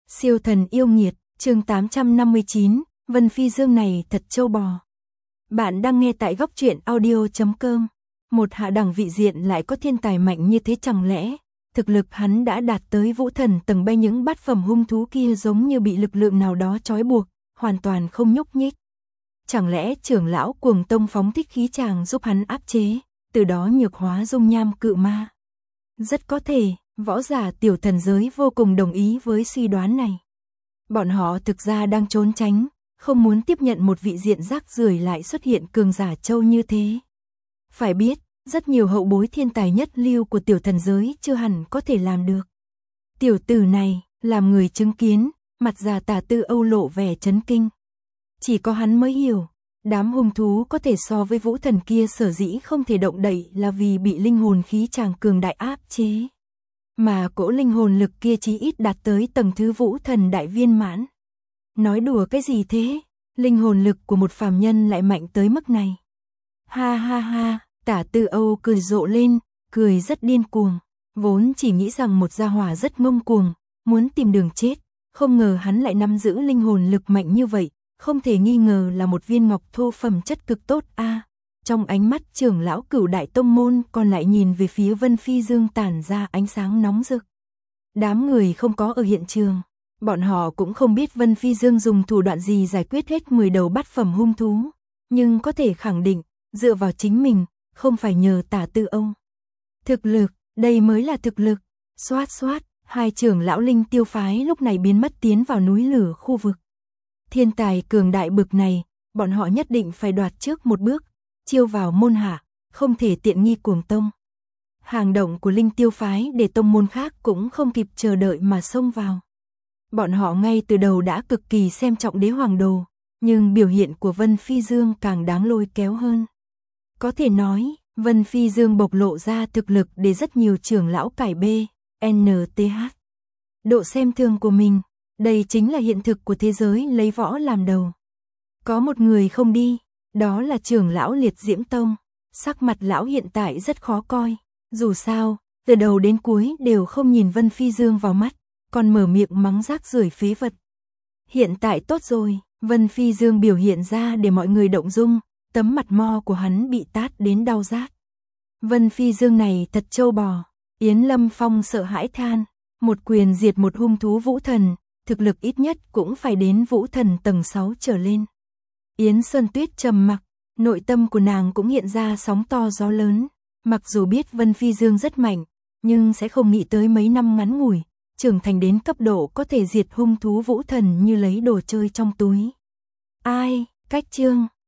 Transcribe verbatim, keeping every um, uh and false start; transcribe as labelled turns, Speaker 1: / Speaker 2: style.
Speaker 1: Siêu thần yêu nghiệt, chương tám trăm năm mươi chín, Vân Phi Dương này thật trâu bò. Bạn đang nghe tại góc truyện audio chấm com. Một hạ đẳng vị diện lại có thiên tài mạnh như thế, chẳng lẽ thực lực hắn đã đạt tới vũ thần tầng bay? Những bát phẩm hung thú kia giống như bị lực lượng nào đó trói buộc, hoàn toàn không nhúc nhích. Chẳng lẽ trưởng lão Cuồng Tông phóng thích khí tràng giúp hắn áp chế, từ đó nhược hóa dung nham cự ma? Rất có thể, võ giả tiểu thần giới vô cùng đồng ý với suy đoán này. Bọn họ thực ra đang trốn tránh, không muốn tiếp nhận một vị diện rác rưởi lại xuất hiện cường giả châu như thế. Phải biết, rất nhiều hậu bối thiên tài nhất lưu của tiểu thần giới chưa hẳn có thể làm được. Tiểu tử này, làm người chứng kiến, mặt già Tả Tư Âu lộ vẻ chấn kinh. Chỉ có hắn mới hiểu, đám hung thú có thể so với vũ thần kia sở dĩ không thể động đậy là vì bị linh hồn khí tràng cường đại áp chế. Mà cỗ linh hồn lực kia chí ít đạt tới tầng thứ vũ thần đại viên mãn. Nói đùa cái gì thế? Linh hồn lực của một phàm nhân lại mạnh tới mức này. Ha ha ha, Tả Tư Âu cười rộ lên, cười rất điên cuồng. Vốn chỉ nghĩ rằng một gia hỏa rất ngông cuồng, muốn tìm đường chết. Không ngờ hắn lại nắm giữ linh hồn lực mạnh như vậy, không thể nghi ngờ là một viên ngọc thô phẩm chất cực tốt a. À, trong ánh mắt trưởng lão Cửu Đại Tông môn còn lại nhìn về phía Vân Phi Dương tản ra ánh sáng nóng rực. Đám người không có ở hiện trường, bọn họ cũng không biết Vân Phi Dương dùng thủ đoạn gì giải quyết hết mười đầu bát phẩm hung thú, nhưng có thể khẳng định, dựa vào chính mình, không phải nhờ Tả Tư Âu. Thực lực, đây mới là thực lực. Xoát xoát, hai trưởng lão linh tiêu phái lúc này biến mất tiến vào núi lửa khu vực. Thiên tài cường đại bực này, bọn họ nhất định phải đoạt trước một bước, chiêu vào môn hạ, không thể tiện nghi Cuồng Tông. Hành động của linh tiêu phái để tông môn khác cũng không kịp chờ đợi mà xông vào. Bọn họ ngay từ đầu đã cực kỳ xem trọng Đế Hoàng Đồ, nhưng biểu hiện của Vân Phi Dương càng đáng lôi kéo hơn. Có thể nói, Vân Phi Dương bộc lộ ra thực lực để rất nhiều trưởng lão cải bê, en tê hát. Độ xem thường của mình, đây chính là hiện thực của thế giới lấy võ làm đầu. Có một người không đi, đó là trưởng lão Liệt Diễm Tông. Sắc mặt lão hiện tại rất khó coi, dù sao, từ đầu đến cuối đều không nhìn Vân Phi Dương vào mắt, còn mở miệng mắng rác rưởi phế vật. Hiện tại tốt rồi, Vân Phi Dương biểu hiện ra để mọi người động dung, tấm mặt mo của hắn bị tát đến đau rát. Vân Phi Dương này thật trâu bò. Yến Lâm Phong sợ hãi than, một quyền diệt một hung thú vũ thần, thực lực ít nhất cũng phải đến vũ thần tầng sáu trở lên. Yến Sơn Tuyết trầm mặc, nội tâm của nàng cũng hiện ra sóng to gió lớn. Mặc dù biết Vân Phi Dương rất mạnh, nhưng sẽ không nghĩ tới mấy năm ngắn ngủi, trưởng thành đến cấp độ có thể diệt hung thú vũ thần như lấy đồ chơi trong túi. Ai, cách chương.